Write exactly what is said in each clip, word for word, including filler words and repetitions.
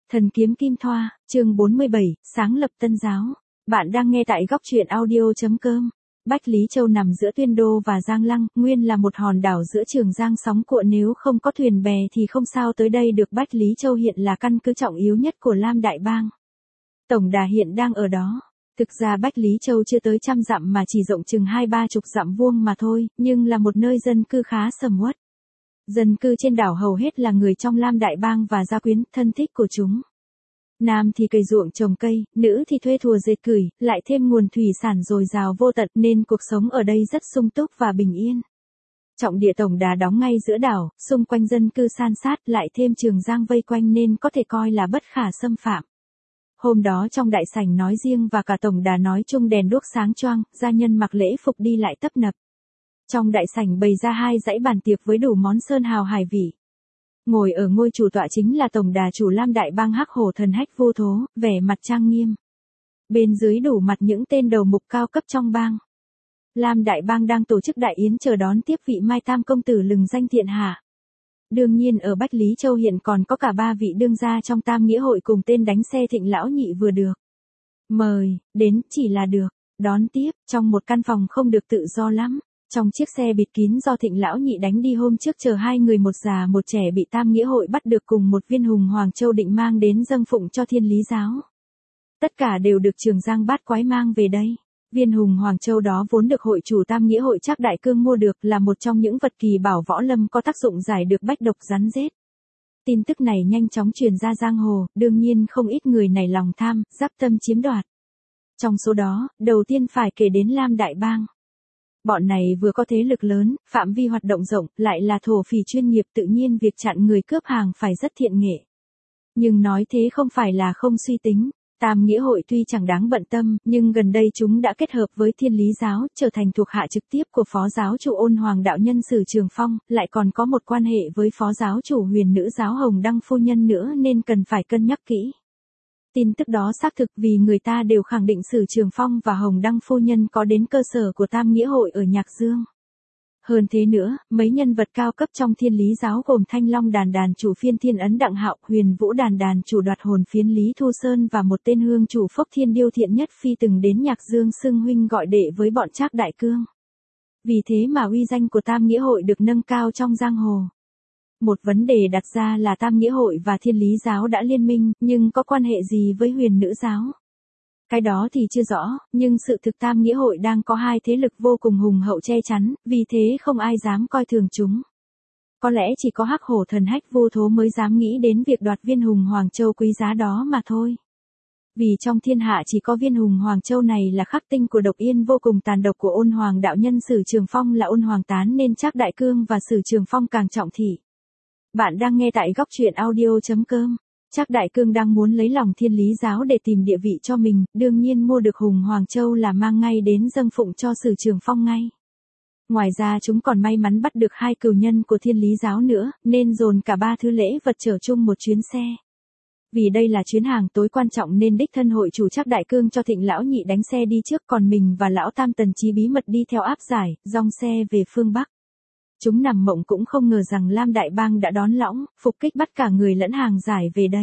Thần kiếm kim thoa, chương bốn mươi bảy, sáng lập tân giáo. Bạn đang nghe tại góc truyện audio.com. Bách Lý Châu nằm giữa Tuyên Đô và Giang Lăng, nguyên là một hòn đảo giữa Trường Giang sóng cuộn, nếu không có thuyền bè thì không sao tới đây được. Bách Lý Châu hiện là căn cứ trọng yếu nhất của Lam Đại Bang. Tổng đà hiện đang ở đó. Thực ra Bách Lý Châu chưa tới trăm dặm mà chỉ rộng chừng hai ba chục dặm vuông mà thôi, nhưng là một nơi dân cư khá sầm uất. Dân cư trên đảo hầu hết là người trong Lam Đại Bang và gia quyến, thân thích của chúng. Nam thì cày ruộng trồng cây, nữ thì thuê thùa dệt cửi, lại thêm nguồn thủy sản dồi dào vô tận nên cuộc sống ở đây rất sung túc và bình yên. Trọng địa tổng đà đóng ngay giữa đảo, xung quanh dân cư san sát, lại thêm Trường Giang vây quanh nên có thể coi là bất khả xâm phạm. Hôm đó trong đại sảnh nói riêng và cả tổng đà nói chung đèn đuốc sáng choang, gia nhân mặc lễ phục đi lại tấp nập. Trong đại sảnh bày ra hai dãy bàn tiệc với đủ món sơn hào hải vị. Ngồi ở ngôi chủ tọa chính là tổng đà chủ Lam Đại Bang Hắc Hổ Thần Hách Vô Thố, vẻ mặt trang nghiêm. Bên dưới đủ mặt những tên đầu mục cao cấp trong bang. Lam Đại Bang đang tổ chức đại yến chờ đón tiếp vị Mai Tam công tử lừng danh thiên hạ. Đương nhiên ở Bách Lý Châu hiện còn có cả ba vị đương gia trong Tam Nghĩa hội cùng tên đánh xe Thịnh lão nhị vừa được mời đến, chỉ là được đón tiếp trong một căn phòng không được tự do lắm. Trong chiếc xe bịt kín do Thịnh lão nhị đánh đi hôm trước chờ hai người một già một trẻ bị Tam Nghĩa hội bắt được cùng một viên hùng Hoàng Châu định mang đến dâng phụng cho Thiên Lý giáo. Tất cả đều được Trường Giang bát quái mang về đây. Viên hùng Hoàng Châu đó vốn được hội chủ Tam Nghĩa hội Trác Đại Cương mua được, là một trong những vật kỳ bảo võ lâm có tác dụng giải được bách độc rắn rết. Tin tức này nhanh chóng truyền ra giang hồ, đương nhiên không ít người nảy lòng tham, giáp tâm chiếm đoạt. Trong số đó, đầu tiên phải kể đến Lam Đại Bang. Bọn này vừa có thế lực lớn, phạm vi hoạt động rộng, lại là thổ phỉ chuyên nghiệp, tự nhiên việc chặn người cướp hàng phải rất thiện nghệ. Nhưng nói thế không phải là không suy tính. Tam Nghĩa hội tuy chẳng đáng bận tâm, nhưng gần đây chúng đã kết hợp với Thiên Lý giáo, trở thành thuộc hạ trực tiếp của Phó giáo chủ Ôn Hoàng đạo nhân Sử Trường Phong, lại còn có một quan hệ với Phó giáo chủ Huyền nữ giáo Hồng Đăng phu nhân nữa nên cần phải cân nhắc kỹ. Tin tức đó xác thực vì người ta đều khẳng định Sử Trường Phong và Hồng Đăng phu nhân có đến cơ sở của Tam Nghĩa hội ở Nhạc Dương. Hơn thế nữa, mấy nhân vật cao cấp trong Thiên Lý giáo gồm Thanh Long đàn đàn chủ Phiên Thiên Ấn Đặng Hạo, Huyền Vũ đàn đàn chủ Đoạt Hồn Phiến Lý Thu Sơn và một tên hương chủ Phốc Thiên Điêu Thiện Nhất Phi từng đến Nhạc Dương xưng huynh gọi đệ với bọn Trác Đại Cương. Vì thế mà uy danh của Tam Nghĩa hội được nâng cao trong giang hồ. Một vấn đề đặt ra là Tam Nghĩa hội và Thiên Lý giáo đã liên minh, nhưng có quan hệ gì với Huyền nữ giáo? Cái đó thì chưa rõ, nhưng sự thực Tam Nghĩa hội đang có hai thế lực vô cùng hùng hậu che chắn, vì thế không ai dám coi thường chúng. Có lẽ chỉ có Hắc Hổ Thần Hách Vô Thố mới dám nghĩ đến việc đoạt viên hùng Hoàng Châu quý giá đó mà thôi. Vì trong thiên hạ chỉ có viên hùng Hoàng Châu này là khắc tinh của độc yên vô cùng tàn độc của Ôn Hoàng đạo nhân Sử Trường Phong là Ôn Hoàng tán nên Trác Đại Cương và Sử Trường Phong càng trọng thị. Bạn đang nghe tại góc truyện audio.com. Trác Đại Cương đang muốn lấy lòng Thiên Lý giáo để tìm địa vị cho mình, đương nhiên mua được hùng Hoàng Châu là mang ngay đến dâng phụng cho Sử Trường Phong ngay. Ngoài ra chúng còn may mắn bắt được hai cừu nhân của Thiên Lý giáo nữa, nên dồn cả ba thứ lễ vật chở chung một chuyến xe. Vì đây là chuyến hàng tối quan trọng nên đích thân hội chủ Trác Đại Cương cho Thịnh lão nhị đánh xe đi trước, còn mình và lão Tam Tần Chí bí mật đi theo áp giải, dong xe về phương Bắc. Chúng nằm mộng cũng không ngờ rằng Lam Đại Bang đã đón lõng, phục kích bắt cả người lẫn hàng giải về đây.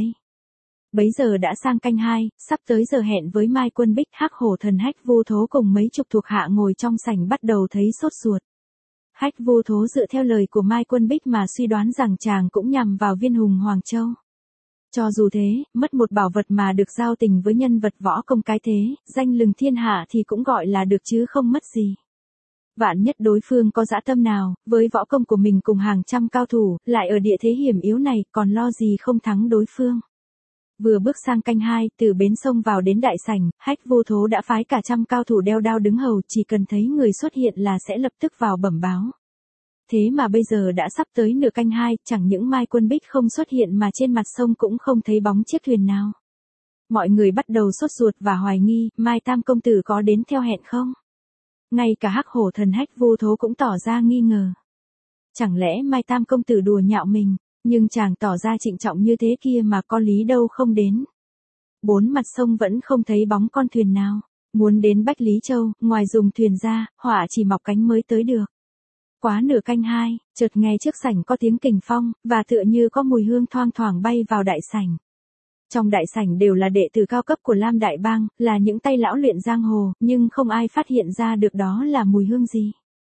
Bấy giờ đã sang canh hai, sắp tới giờ hẹn với Mai Quân Bích. Hắc Hổ Thần Hách Vô Thố cùng mấy chục thuộc hạ ngồi trong sảnh bắt đầu thấy sốt ruột. Hách Vô Thố dựa theo lời của Mai Quân Bích mà suy đoán rằng chàng cũng nhằm vào viên hùng Hoàng Châu. Cho dù thế, mất một bảo vật mà được giao tình với nhân vật võ công cái thế, danh lừng thiên hạ thì cũng gọi là được chứ không mất gì. Vạn nhất đối phương có dã tâm nào, với võ công của mình cùng hàng trăm cao thủ, lại ở địa thế hiểm yếu này, còn lo gì không thắng đối phương. Vừa bước sang canh hai, từ bến sông vào đến đại sảnh, Hách Vô Thố đã phái cả trăm cao thủ đeo đao đứng hầu, chỉ cần thấy người xuất hiện là sẽ lập tức vào bẩm báo. Thế mà bây giờ đã sắp tới nửa canh hai, chẳng những Mai Quân Bích không xuất hiện mà trên mặt sông cũng không thấy bóng chiếc thuyền nào. Mọi người bắt đầu sốt ruột và hoài nghi, Mai Tam công tử có đến theo hẹn không? Ngay cả Hắc Hổ Thần Hách Vô Thố cũng tỏ ra nghi ngờ. Chẳng lẽ Mai Tam công tử đùa nhạo mình, nhưng chàng tỏ ra trịnh trọng như thế kia mà có lý đâu không đến. Bốn mặt sông vẫn không thấy bóng con thuyền nào. Muốn đến Bách Lý Châu, ngoài dùng thuyền ra, họa chỉ mọc cánh mới tới được. Quá nửa canh hai, chợt nghe trước sảnh có tiếng kình phong, và tựa như có mùi hương thoang thoảng bay vào đại sảnh. Trong đại sảnh đều là đệ tử cao cấp của Lam Đại Bang, là những tay lão luyện giang hồ, nhưng không ai phát hiện ra được đó là mùi hương gì.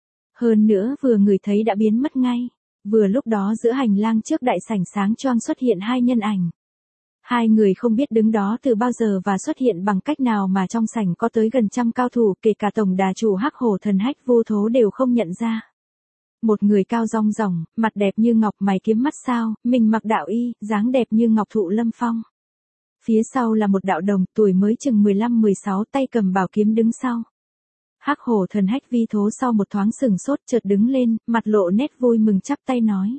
Hơn nữa vừa ngửi thấy đã biến mất ngay. Vừa lúc đó giữa hành lang trước đại sảnh sáng choang xuất hiện hai nhân ảnh. Hai người không biết đứng đó từ bao giờ và xuất hiện bằng cách nào mà trong sảnh có tới gần trăm cao thủ, kể cả tổng đà chủ Hắc Hổ Thần Hách Vô Thố đều không nhận ra. Một người cao rong ròng, mặt đẹp như ngọc, mày kiếm mắt sao, mình mặc đạo y, dáng đẹp như ngọc thụ lâm phong. Phía sau là một đạo đồng, tuổi mới chừng mười lăm mười sáu, tay cầm bảo kiếm đứng sau. Hắc Hổ Thần Hách Vi Thố sau một thoáng sừng sốt chợt đứng lên, mặt lộ nét vui mừng chắp tay nói.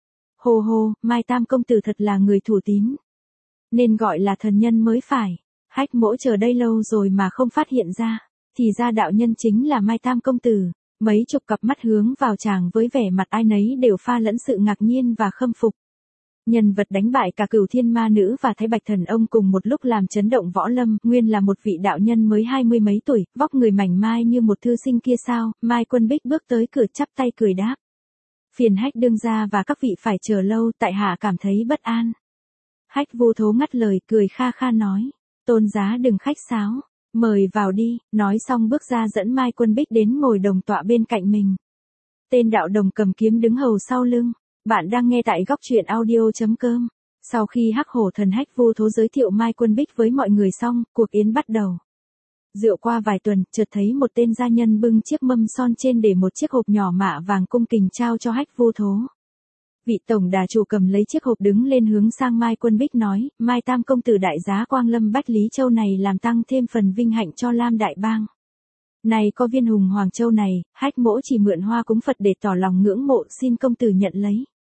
Hô hô, Mai Tam công tử thật là người thủ tín. Nên gọi là thần nhân mới phải. Hách Mỗ chờ đây lâu rồi mà không phát hiện ra. Thì ra đạo nhân chính là Mai Tam công tử. Mấy chục cặp mắt hướng vào chàng với vẻ mặt ai nấy đều pha lẫn sự ngạc nhiên và khâm phục. Nhân vật đánh bại cả Cửu Thiên Ma Nữ và Thái Bạch Thần Ông cùng một lúc làm chấn động võ lâm, nguyên là một vị đạo nhân mới hai mươi mấy tuổi, vóc người mảnh mai như một thư sinh kia sao. Mai Quân Bích bước tới cửa chắp tay cười đáp. Phiền Hách đương gia và các vị phải chờ lâu, tại hạ cảm thấy bất an. Hách Vô Thố ngắt lời cười kha kha nói. Tôn giá đừng khách sáo, mời vào đi, nói xong bước ra dẫn Mai Quân Bích đến ngồi đồng tọa bên cạnh mình. Tên đạo đồng cầm kiếm đứng hầu sau lưng. Bạn đang nghe tại góc truyện audio chấm com. Sau khi Hắc Hổ Thần Hách Vô Thố giới thiệu Mai Quân Bích với mọi người xong, cuộc yến bắt đầu. Rượu qua vài tuần, chợt thấy một tên gia nhân bưng chiếc mâm son trên để một chiếc hộp nhỏ mạ vàng cung kính trao cho Hách Vô Thố. Vị tổng đà chủ cầm lấy chiếc hộp đứng lên hướng sang Mai Quân Bích nói, Mai Tam công tử đại giá Quang Lâm Bách Lý Châu này làm tăng thêm phần vinh hạnh cho Lam Đại Bang. Này có viên hùng Hoàng Châu này, Hách Mỗ chỉ mượn hoa cúng Phật để tỏ lòng ngưỡng mộ, xin công tử nhận lấy.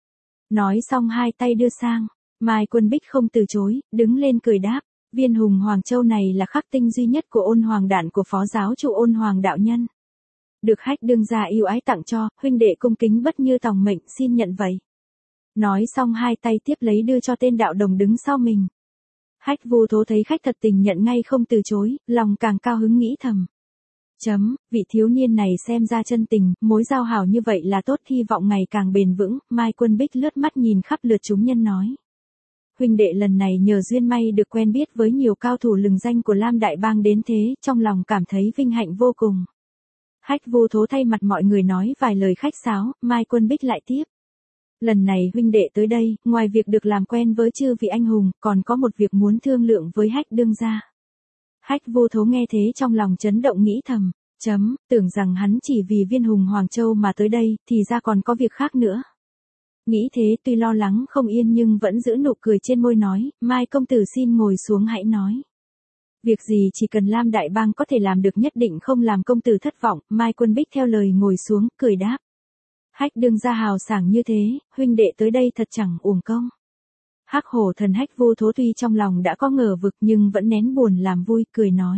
Nói xong hai tay đưa sang, Mai Quân Bích không từ chối, đứng lên cười đáp, viên hùng Hoàng Châu này là khắc tinh duy nhất của Ôn Hoàng Đản của phó giáo chủ Ôn Hoàng đạo nhân. Được Hách đương gia yêu ái tặng cho, huynh đệ cung kính bất như tòng mệnh, xin nhận vậy. Nói xong hai tay tiếp lấy đưa cho tên đạo đồng đứng sau mình. Hách Vô Thố thấy khách thật tình nhận ngay không từ chối, lòng càng cao hứng nghĩ thầm. Chấm, vị thiếu niên này xem ra chân tình, mối giao hảo như vậy là tốt, hy vọng ngày càng bền vững. Mai Quân Bích lướt mắt nhìn khắp lượt chúng nhân nói. Huynh đệ lần này nhờ duyên may được quen biết với nhiều cao thủ lừng danh của Lam Đại Bang đến thế, trong lòng cảm thấy vinh hạnh vô cùng. Hách Vô Thố thay mặt mọi người nói vài lời khách sáo, Mai Quân Bích lại tiếp. Lần này huynh đệ tới đây, ngoài việc được làm quen với chư vị anh hùng, còn có một việc muốn thương lượng với Hách đương gia. Hách Vô Thố nghe thế trong lòng chấn động nghĩ thầm, chấm, tưởng rằng hắn chỉ vì viên hùng Hoàng Châu mà tới đây, thì ra còn có việc khác nữa. Nghĩ thế tuy lo lắng không yên nhưng vẫn giữ nụ cười trên môi nói, Mai công tử xin ngồi xuống hãy nói. Việc gì chỉ cần Lam Đại Bang có thể làm được nhất định không làm công tử thất vọng. Mai Quân Bích theo lời ngồi xuống, cười đáp. Hách đương gia hào sảng như thế, huynh đệ tới đây thật chẳng uổng công. Hắc Hổ Thần Hách Vô Thố tuy trong lòng đã có ngờ vực nhưng vẫn nén buồn làm vui, cười nói.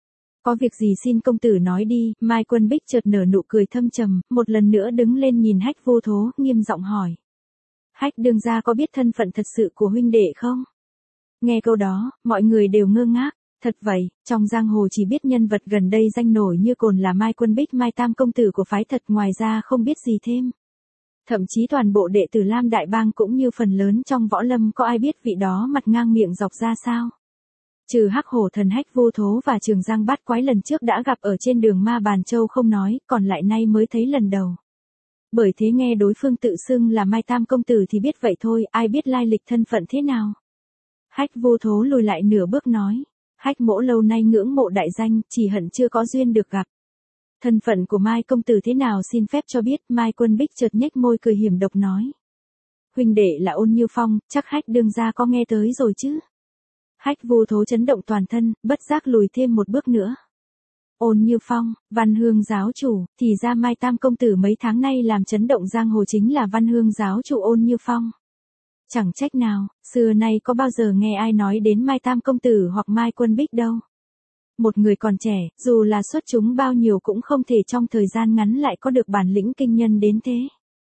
Có việc gì xin công tử nói đi. Mai Quân Bích chợt nở nụ cười thâm trầm, một lần nữa đứng lên nhìn Hách Vô Thố, nghiêm giọng hỏi. Hách đương gia có biết thân phận thật sự của huynh đệ không? Nghe câu đó, mọi người đều ngơ ngác. Thật vậy, trong giang hồ chỉ biết nhân vật gần đây danh nổi như cồn là Mai Quân Bích, Mai Tam công tử của phái thật, ngoài ra không biết gì thêm. Thậm chí toàn bộ đệ tử Lam Đại Bang cũng như phần lớn trong võ lâm có ai biết vị đó mặt ngang miệng dọc ra sao. Trừ Hắc Hổ Thần Hách Vô Thố và Trường Giang Bát Quái lần trước đã gặp ở trên đường Ma Bàn Châu không nói, còn lại nay mới thấy lần đầu. Bởi thế nghe đối phương tự xưng là Mai Tam công tử thì biết vậy thôi, ai biết lai lịch thân phận thế nào. Hách Vô Thố lùi lại nửa bước nói. Hách mỗ lâu nay ngưỡng mộ đại danh, chỉ hận chưa có duyên được gặp. Thân phận của Mai công tử thế nào xin phép cho biết. Mai Quân Bích chợt nhếch môi cười hiểm độc nói. Huynh đệ là Ôn Như Phong, chắc Hách đương gia có nghe tới rồi chứ. Hách Vô Thố chấn động toàn thân, bất giác lùi thêm một bước nữa. Ôn Như Phong, Văn Hương giáo chủ, thì ra Mai Tam công tử mấy tháng nay làm chấn động giang hồ chính là Văn Hương giáo chủ Ôn Như Phong. Chẳng trách nào, xưa nay có bao giờ nghe ai nói đến Mai Tam công tử hoặc Mai Quân Bích đâu. Một người còn trẻ, dù là xuất chúng bao nhiêu cũng không thể trong thời gian ngắn lại có được bản lĩnh kinh nhân đến thế.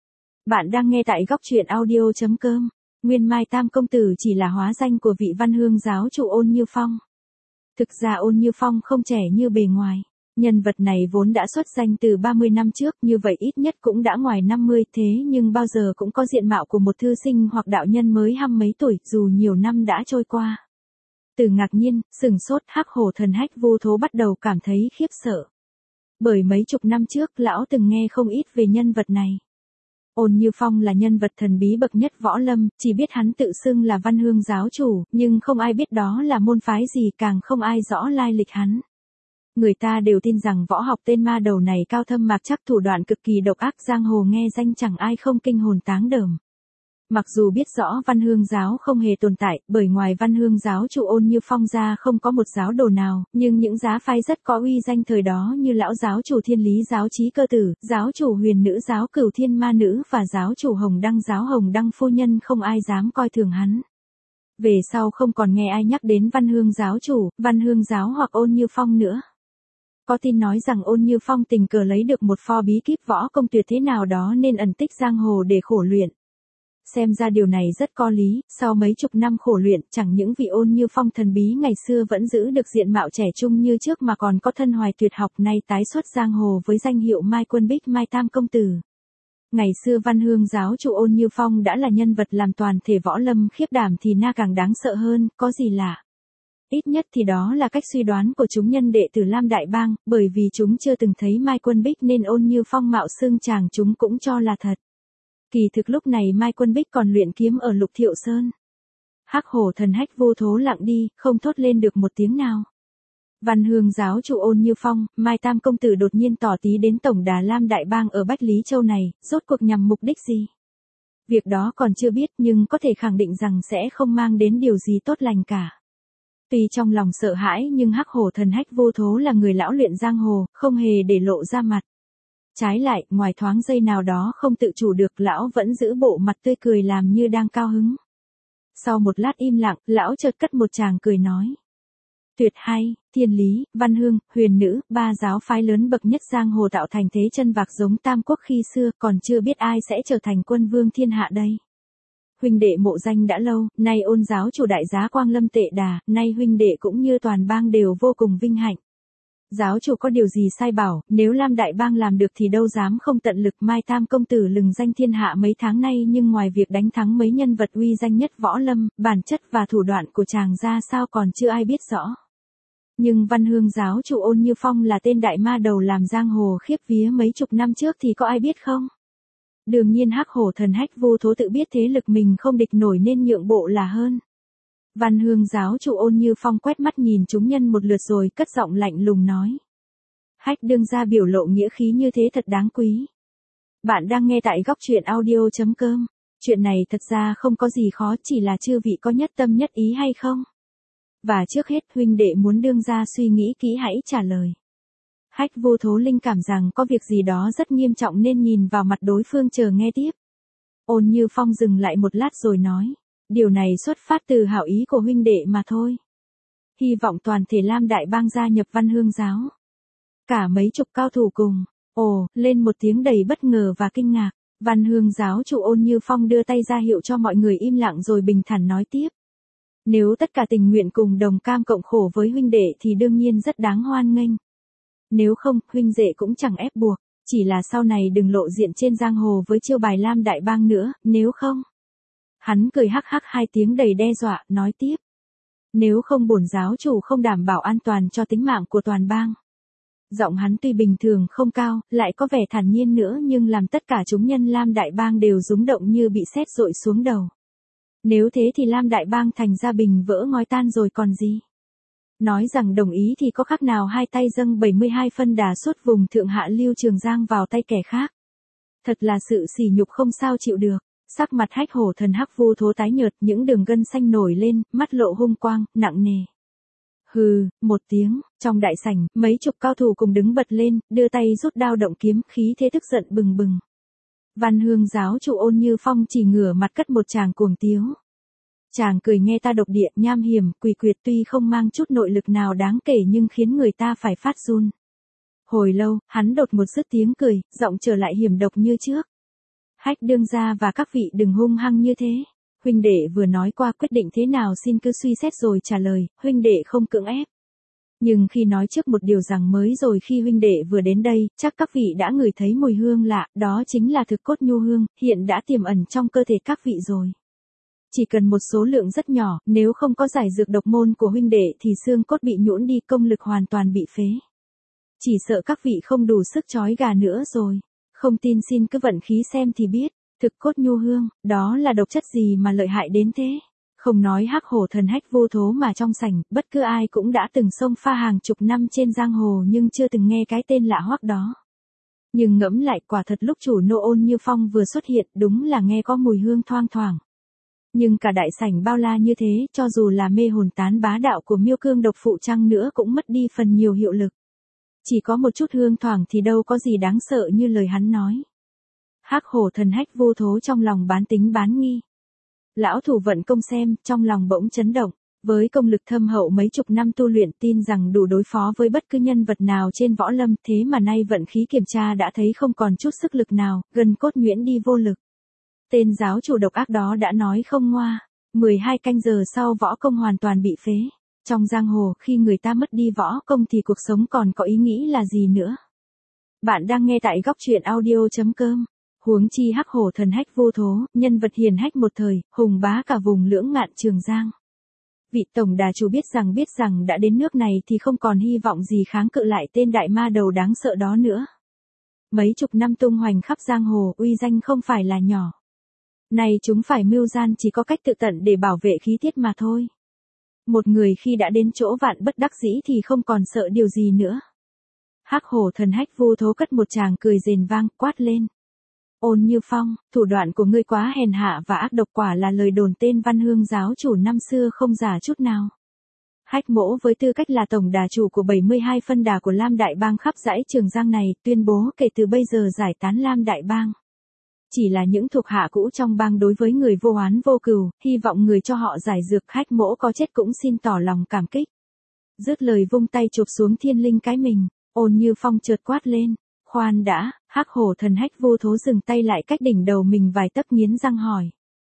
Bạn đang nghe tại góc truyện audio chấm com. Nguyên Mai Tam công tử chỉ là hóa danh của vị Văn Hương giáo chủ Ôn Như Phong. Thực ra Ôn Như Phong không trẻ như bề ngoài. Nhân vật này vốn đã xuất danh từ ba mươi năm trước, như vậy ít nhất cũng đã ngoài năm mươi, thế nhưng bao giờ cũng có diện mạo của một thư sinh hoặc đạo nhân mới hăm mấy tuổi, dù nhiều năm đã trôi qua. Từ ngạc nhiên, sừng sốt, Hắc Hổ Thần Hách Vô Thố bắt đầu cảm thấy khiếp sợ. Bởi mấy chục năm trước lão từng nghe không ít về nhân vật này. Ôn Như Phong là nhân vật thần bí bậc nhất võ lâm, chỉ biết hắn tự xưng là Văn Hương giáo chủ, nhưng không ai biết đó là môn phái gì, càng không ai rõ lai lịch hắn. Người ta đều tin rằng võ học tên ma đầu này cao thâm mạc chắc, thủ đoạn cực kỳ độc ác, giang hồ nghe danh chẳng ai không kinh hồn táng đờm. Mặc dù biết rõ Văn Hương giáo không hề tồn tại, bởi ngoài Văn Hương giáo chủ Ôn Như Phong ra không có một giáo đồ nào, nhưng những giá phái rất có uy danh thời đó như lão giáo chủ Thiên Lý giáo Chí Cơ Tử, giáo chủ Huyền Nữ giáo Cửu Thiên Ma Nữ và giáo chủ Hồng Đăng giáo Hồng Đăng Phu Nhân không ai dám coi thường hắn. Về sau không còn nghe ai nhắc đến Văn Hương giáo chủ, Văn Hương giáo hoặc Ôn Như Phong nữa. Có tin nói rằng Ôn Như Phong tình cờ lấy được một pho bí kíp võ công tuyệt thế nào đó nên ẩn tích giang hồ để khổ luyện. Xem ra điều này rất có lý, sau mấy chục năm khổ luyện, chẳng những vị Ôn Như Phong thần bí ngày xưa vẫn giữ được diện mạo trẻ trung như trước mà còn có thân hoài tuyệt học nay tái xuất giang hồ với danh hiệu Mai Quân Bích Mai Tam Công Tử. Ngày xưa Văn Hương giáo chủ Ôn Như Phong đã là nhân vật làm toàn thể võ lâm khiếp đảm thì na càng đáng sợ hơn, có gì lạ. Ít nhất thì đó là cách suy đoán của chúng nhân đệ tử Lam Đại Bang, bởi vì chúng chưa từng thấy Mai Quân Bích nên Ôn Như Phong mạo xưng chàng chúng cũng cho là thật. Kỳ thực lúc này Mai Quân Bích còn luyện kiếm ở Lục Thiệu Sơn. Hắc Hổ Thần Hách Vô Thố lặng đi, không thốt lên được một tiếng nào. Văn Hương giáo chủ Ôn Như Phong, Mai Tam Công Tử đột nhiên tỏ tí đến Tổng đà Lam Đại Bang ở Bách Lý Châu này, rốt cuộc nhằm mục đích gì? Việc đó còn chưa biết nhưng có thể khẳng định rằng sẽ không mang đến điều gì tốt lành cả. Tuy trong lòng sợ hãi nhưng Hắc Hổ Thần Hách Vô Thố là người lão luyện giang hồ, không hề để lộ ra mặt. Trái lại, ngoài thoáng giây nào đó không tự chủ được, lão vẫn giữ bộ mặt tươi cười làm như đang cao hứng. Sau một lát im lặng, lão chợt cất một tràng cười nói. Tuyệt hay, Thiên Lý, Văn Hương, Huyền Nữ, ba giáo phái lớn bậc nhất giang hồ tạo thành thế chân vạc giống Tam Quốc khi xưa, còn chưa biết ai sẽ trở thành quân vương thiên hạ đây. Huynh đệ mộ danh đã lâu, nay Ôn giáo chủ đại giá Quang Lâm Tệ Đà, nay huynh đệ cũng như toàn bang đều vô cùng vinh hạnh. Giáo chủ có điều gì sai bảo, nếu Lam Đại Bang làm được thì đâu dám không tận lực. Mai Tam Công Tử lừng danh thiên hạ mấy tháng nay nhưng ngoài việc đánh thắng mấy nhân vật uy danh nhất võ lâm, bản chất và thủ đoạn của chàng ra sao còn chưa ai biết rõ. Nhưng Văn Hương giáo chủ Ôn Như Phong là tên đại ma đầu làm giang hồ khiếp vía mấy chục năm trước thì có ai biết không? Đương nhiên Hắc Hổ Thần Hách Vô Thố tự biết thế lực mình không địch nổi nên nhượng bộ là hơn. Văn Hương giáo chủ Ôn Như Phong quét mắt nhìn chúng nhân một lượt rồi cất giọng lạnh lùng nói. Hách đương gia biểu lộ nghĩa khí như thế thật đáng quý. Bạn đang nghe tại góc truyện audio chấm com. Chuyện này thật ra không có gì khó, chỉ là chư vị có nhất tâm nhất ý hay không? Và trước hết huynh đệ muốn đương gia suy nghĩ kỹ hãy trả lời. Hách Vô Thố linh cảm rằng có việc gì đó rất nghiêm trọng nên nhìn vào mặt đối phương chờ nghe tiếp. Ôn Như Phong dừng lại một lát rồi nói. Điều này xuất phát từ hảo ý của huynh đệ mà thôi. Hy vọng toàn thể Lam Đại Bang gia nhập Văn Hương giáo. Cả mấy chục cao thủ cùng. Ồ, lên một tiếng đầy bất ngờ và kinh ngạc. Văn Hương giáo chủ Ôn Như Phong đưa tay ra hiệu cho mọi người im lặng rồi bình thản nói tiếp. Nếu tất cả tình nguyện cùng đồng cam cộng khổ với huynh đệ thì đương nhiên rất đáng hoan nghênh. Nếu không, huynh đệ cũng chẳng ép buộc. Chỉ là sau này đừng lộ diện trên giang hồ với chiêu bài Lam Đại Bang nữa, nếu không. Hắn cười hắc hắc hai tiếng đầy đe dọa, nói tiếp. Nếu không bổn giáo chủ không đảm bảo an toàn cho tính mạng của toàn bang. Giọng hắn tuy bình thường không cao, lại có vẻ thản nhiên nữa nhưng làm tất cả chúng nhân Lam Đại Bang đều rúng động như bị sét dội xuống đầu. Nếu thế thì Lam Đại Bang thành ra bình vỡ ngói tan rồi còn gì. Nói rằng đồng ý thì có khác nào hai tay dâng bảy mươi hai phân đà suốt vùng thượng hạ lưu Trường Giang vào tay kẻ khác. Thật là sự sỉ nhục không sao chịu được. Sắc mặt Hách Hổ Thần Hắc Vô Thố tái nhợt, những đường gân xanh nổi lên, mắt lộ hung quang, nặng nề. Hừ, một tiếng, trong đại sảnh, mấy chục cao thủ cùng đứng bật lên, đưa tay rút đao động kiếm, khí thế tức giận bừng bừng. Văn Hương giáo chủ Ôn Như Phong chỉ ngửa mặt cất một tràng cuồng tiếu. Chàng cười nghe ta độc địa, nham hiểm, quỷ quyệt tuy không mang chút nội lực nào đáng kể nhưng khiến người ta phải phát run. Hồi lâu, hắn đột một dứt tiếng cười, giọng trở lại hiểm độc như trước. Hách đương gia và các vị đừng hung hăng như thế. Huynh đệ vừa nói qua quyết định thế nào xin cứ suy xét rồi trả lời, huynh đệ không cưỡng ép. Nhưng khi nói trước một điều rằng mới rồi khi huynh đệ vừa đến đây, chắc các vị đã ngửi thấy mùi hương lạ, đó chính là thực cốt nhu hương, hiện đã tiềm ẩn trong cơ thể các vị rồi. Chỉ cần một số lượng rất nhỏ, nếu không có giải dược độc môn của huynh đệ thì xương cốt bị nhũn đi, công lực hoàn toàn bị phế. Chỉ sợ các vị không đủ sức trói gà nữa rồi. Không tin xin cứ vận khí xem thì biết. Thực cốt nhu hương, đó là độc chất gì mà lợi hại đến thế? Không nói hắc hổ thần hách vô thố mà trong sảnh, bất cứ ai cũng đã từng xông pha hàng chục năm trên giang hồ nhưng chưa từng nghe cái tên lạ hoắc đó. Nhưng ngẫm lại, quả thật lúc chủ nô Ôn Như Phong vừa xuất hiện, đúng là nghe có mùi hương thoang thoảng. Nhưng cả đại sảnh bao la như thế, cho dù là mê hồn tán bá đạo của Miêu Cương độc phụ chăng nữa cũng mất đi phần nhiều hiệu lực. Chỉ có một chút hương thoảng thì đâu có gì đáng sợ như lời hắn nói. Hắc hổ thần hách vô thố trong lòng bán tính bán nghi. Lão thủ vận công xem, trong lòng bỗng chấn động. Với công lực thâm hậu mấy chục năm tu luyện, tin rằng đủ đối phó với bất cứ nhân vật nào trên võ lâm, thế mà nay vận khí kiểm tra đã thấy không còn chút sức lực nào, gần cốt nhuyễn đi vô lực. Tên giáo chủ độc ác đó đã nói không ngoa. mười hai canh giờ sau võ công hoàn toàn bị phế. Trong giang hồ, khi người ta mất đi võ công thì cuộc sống còn có ý nghĩ là gì nữa. Bạn đang nghe tại góc truyện audio chấm com. Huống chi hắc hổ thần hách vô thố, nhân vật hiền hách một thời, hùng bá cả vùng lưỡng ngạn Trường Giang. Vị tổng đà chủ biết rằng biết rằng đã đến nước này thì không còn hy vọng gì kháng cự lại tên đại ma đầu đáng sợ đó nữa. Mấy chục năm tung hoành khắp giang hồ, uy danh không phải là nhỏ. Này chúng phải mưu gian chỉ có cách tự tận để bảo vệ khí tiết mà thôi. Một người khi đã đến chỗ vạn bất đắc dĩ thì không còn sợ điều gì nữa. Hắc hổ thần hách vô thố cất một tràng cười rền vang, quát lên. Ôn Như Phong, thủ đoạn của ngươi quá hèn hạ và ác độc, quả là lời đồn tên Văn Hương giáo chủ năm xưa không giả chút nào. Hách Mỗ với tư cách là tổng đà chủ của bảy mươi hai phân đà của Lam Đại Bang khắp dãy Trường Giang này, tuyên bố kể từ bây giờ giải tán Lam Đại Bang. Chỉ là những thuộc hạ cũ trong bang đối với người vô oán vô cừu, hy vọng người cho họ giải dược, Hách Mỗ có chết cũng xin tỏ lòng cảm kích. Dứt lời vung tay chụp xuống thiên linh cái mình, Ôn Như Phong chợt quát lên. Khoan đã, hắc hổ thần hách vô thố dừng tay lại cách đỉnh đầu mình vài tấc, nghiến răng hỏi.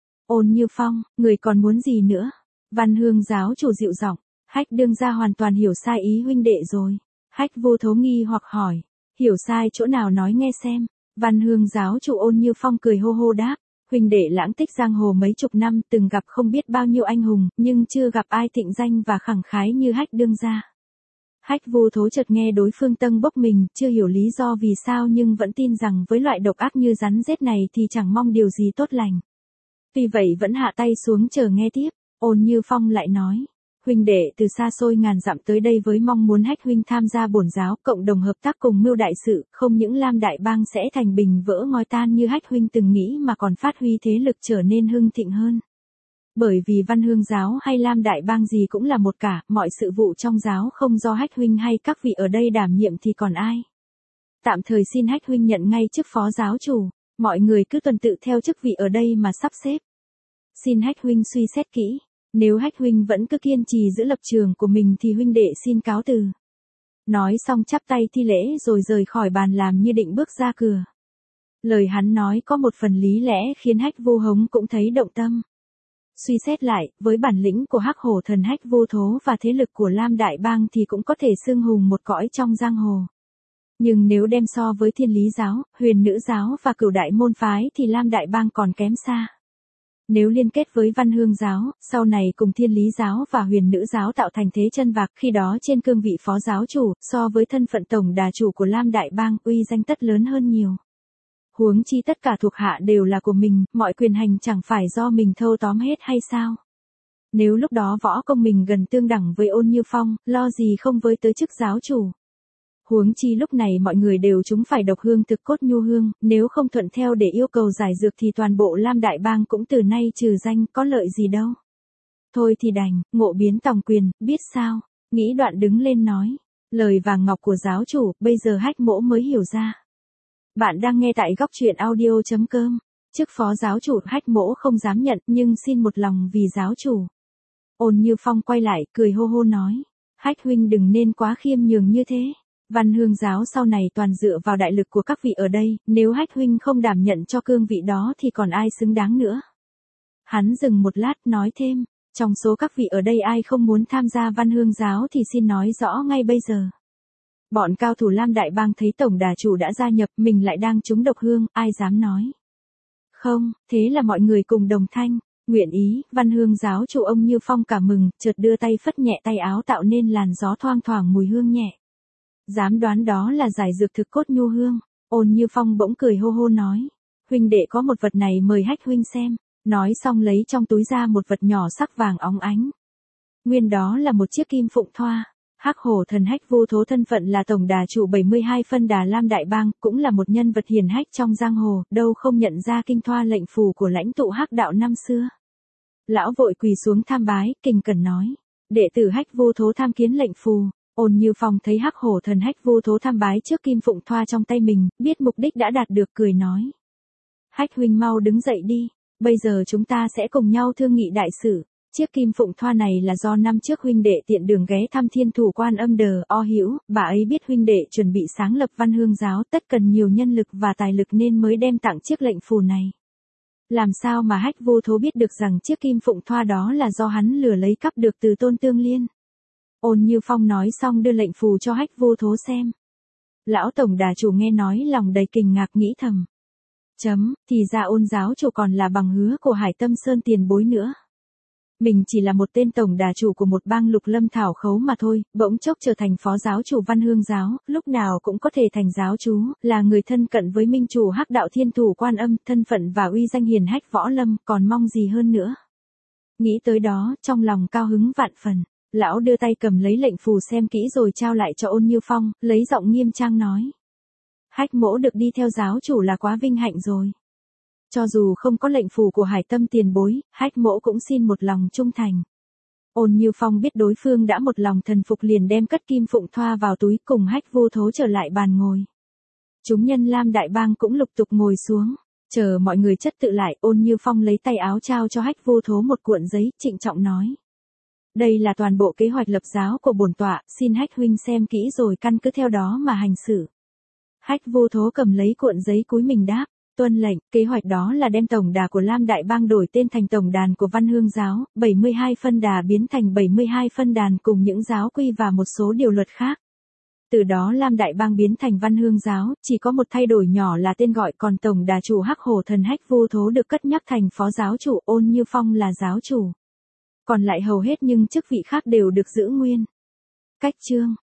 Ôn Như Phong, người còn muốn gì nữa? Văn Hương giáo chủ dịu giọng, hách đương gia hoàn toàn hiểu sai ý huynh đệ rồi. Hách vô thố nghi hoặc hỏi, hiểu sai chỗ nào nói nghe xem. Văn Hương giáo chủ Ôn Như Phong cười hô hô đáp, huynh đệ lãng tích giang hồ mấy chục năm, từng gặp không biết bao nhiêu anh hùng, nhưng chưa gặp ai thịnh danh và khẳng khái như hách đương gia. Hách vô thố chợt nghe đối phương tâng bốc mình, chưa hiểu lý do vì sao nhưng vẫn tin rằng với loại độc ác như rắn rết này thì chẳng mong điều gì tốt lành. Vì vậy vẫn hạ tay xuống chờ nghe tiếp. Ôn Như Phong lại nói, huynh đệ từ xa xôi ngàn dặm tới đây với mong muốn hách huynh tham gia bổn giáo, cộng đồng hợp tác cùng mưu đại sự, không những Lam Đại Bang sẽ thành bình vỡ ngói tan như hách huynh từng nghĩ mà còn phát huy thế lực trở nên hưng thịnh hơn. Bởi vì Văn Hương giáo hay Lam Đại Bang gì cũng là một cả, mọi sự vụ trong giáo không do hách huynh hay các vị ở đây đảm nhiệm thì còn ai. Tạm thời xin hách huynh nhận ngay chức phó giáo chủ, mọi người cứ tuần tự theo chức vị ở đây mà sắp xếp. Xin hách huynh suy xét kỹ, nếu hách huynh vẫn cứ kiên trì giữ lập trường của mình thì huynh đệ xin cáo từ. Nói xong chắp tay thi lễ rồi rời khỏi bàn làm như định bước ra cửa. Lời hắn nói có một phần lý lẽ khiến hách vô hống cũng thấy động tâm. Suy xét lại, với bản lĩnh của hắc hổ thần hách vô thố và thế lực của Lam Đại Bang thì cũng có thể xưng hùng một cõi trong giang hồ. Nhưng nếu đem so với Thiên Lý giáo, Huyền Nữ giáo và Cửu Đại môn phái thì Lam Đại Bang còn kém xa. Nếu liên kết với Văn Hương giáo, sau này cùng Thiên Lý giáo và Huyền Nữ giáo tạo thành thế chân vạc, khi đó trên cương vị phó giáo chủ, so với thân phận tổng đà chủ của Lam Đại Bang, uy danh tất lớn hơn nhiều. Huống chi tất cả thuộc hạ đều là của mình, mọi quyền hành chẳng phải do mình thâu tóm hết hay sao? Nếu lúc đó võ công mình gần tương đẳng với Ôn Như Phong, lo gì không với tới chức giáo chủ. Huống chi lúc này mọi người đều chúng phải độc hương thực cốt nhu hương, nếu không thuận theo để yêu cầu giải dược thì toàn bộ Lam Đại Bang cũng từ nay trừ danh, có lợi gì đâu. Thôi thì đành, ngộ biến tòng quyền, biết sao, nghĩ đoạn đứng lên nói. Lời vàng ngọc của giáo chủ, bây giờ hách mỗ mới hiểu ra. Bạn đang nghe tại góc truyện audio chấm com. Chức phó giáo chủ hách mỗ không dám nhận nhưng xin một lòng vì giáo chủ. Ôn Như Phong quay lại cười hô hô nói. Hách huynh đừng nên quá khiêm nhường như thế. Văn Hương giáo sau này toàn dựa vào đại lực của các vị ở đây, nếu hách huynh không đảm nhận cho cương vị đó thì còn ai xứng đáng nữa. Hắn dừng một lát nói thêm, trong số các vị ở đây ai không muốn tham gia Văn Hương giáo thì xin nói rõ ngay bây giờ. Bọn cao thủ Lam Đại Bang thấy tổng đà chủ đã gia nhập, mình lại đang trúng độc hương, ai dám nói. Không, thế là mọi người cùng đồng thanh. Nguyện ý, Văn Hương giáo chủ ông Như Phong cảm mừng, chợt đưa tay phất nhẹ tay áo tạo nên làn gió thoang thoảng mùi hương nhẹ. Dám đoán đó là giải dược thực cốt nhu hương. Ôn Như Phong bỗng cười hô hô nói. Huynh đệ có một vật này mời Hách huynh xem. Nói xong lấy trong túi ra một vật nhỏ sắc vàng óng ánh. Nguyên đó là một chiếc kim phụng thoa. Hắc Hổ thần Hách Vô Thố thân phận là tổng đà chủ bảy mươi hai phân đà Lam Đại Bang, cũng là một nhân vật hiển hách trong giang hồ, đâu không nhận ra kinh thoa lệnh phù của lãnh tụ Hắc đạo năm xưa. Lão vội quỳ xuống tham bái, kinh cẩn nói. Đệ tử Hách Vô Thố tham kiến lệnh phù. Ôn Như Phong thấy Hắc Hổ thần Hách Vô Thố tham bái trước kim phụng thoa trong tay mình, biết mục đích đã đạt được, cười nói. Hách huynh mau đứng dậy đi, bây giờ chúng ta sẽ cùng nhau thương nghị đại sự. Chiếc kim phụng thoa này là do năm trước huynh đệ tiện đường ghé thăm Thiên Thủ Quan Âm Đờ O Hữu, bà ấy biết huynh đệ chuẩn bị sáng lập Văn Hương giáo, tất cần nhiều nhân lực và tài lực nên mới đem tặng chiếc lệnh phù này. Làm sao mà Hách Vô Thố biết được rằng chiếc kim phụng thoa đó là do hắn lừa lấy cắp được từ Tôn Tương Liên? Ôn Như Phong nói xong đưa lệnh phù cho Hách Vô Thố xem. Lão tổng đà chủ nghe nói lòng đầy kinh ngạc nghĩ thầm. Chấm, thì ra Ôn giáo chủ còn là bằng hứa của Hải Tâm Sơn tiền bối nữa. Mình chỉ là một tên tổng đà chủ của một bang Lục Lâm Thảo Khấu mà thôi, bỗng chốc trở thành phó giáo chủ Văn Hương giáo, lúc nào cũng có thể thành giáo chú, là người thân cận với minh chủ Hắc đạo Thiên Thủ Quan Âm, thân phận và uy danh hiền hách võ lâm, còn mong gì hơn nữa. Nghĩ tới đó, trong lòng cao hứng vạn phần, lão đưa tay cầm lấy lệnh phù xem kỹ rồi trao lại cho Ôn Như Phong, lấy giọng nghiêm trang nói. Hách mỗ được đi theo giáo chủ là quá vinh hạnh rồi. Cho dù không có lệnh phù của Hải Tâm tiền bối, Hách mỗ cũng xin một lòng trung thành. Ôn Như Phong biết đối phương đã một lòng thần phục liền đem cất kim phụng thoa vào túi, cùng Hách Vô Thố trở lại bàn ngồi. Chúng nhân Lam Đại Bang cũng lục tục ngồi xuống, chờ mọi người chất tự lại, Ôn Như Phong lấy tay áo trao cho Hách Vô Thố một cuộn giấy, trịnh trọng nói. Đây là toàn bộ kế hoạch lập giáo của bổn tọa, xin Hách huynh xem kỹ rồi căn cứ theo đó mà hành xử. Hách Vô Thố cầm lấy cuộn giấy cúi mình đáp. Tuân lệnh, kế hoạch đó là đem tổng đà của Lam Đại Bang đổi tên thành tổng đàn của Văn Hương giáo, bảy mươi hai phân đà biến thành bảy mươi hai phân đàn cùng những giáo quy và một số điều luật khác. Từ đó Lam Đại Bang biến thành Văn Hương giáo, chỉ có một thay đổi nhỏ là tên gọi, còn tổng đà chủ Hắc Hổ thần Hách Vô Thố được cất nhắc thành phó giáo chủ, Ôn Như Phong là giáo chủ. Còn lại hầu hết nhưng chức vị khác đều được giữ nguyên. Cách chương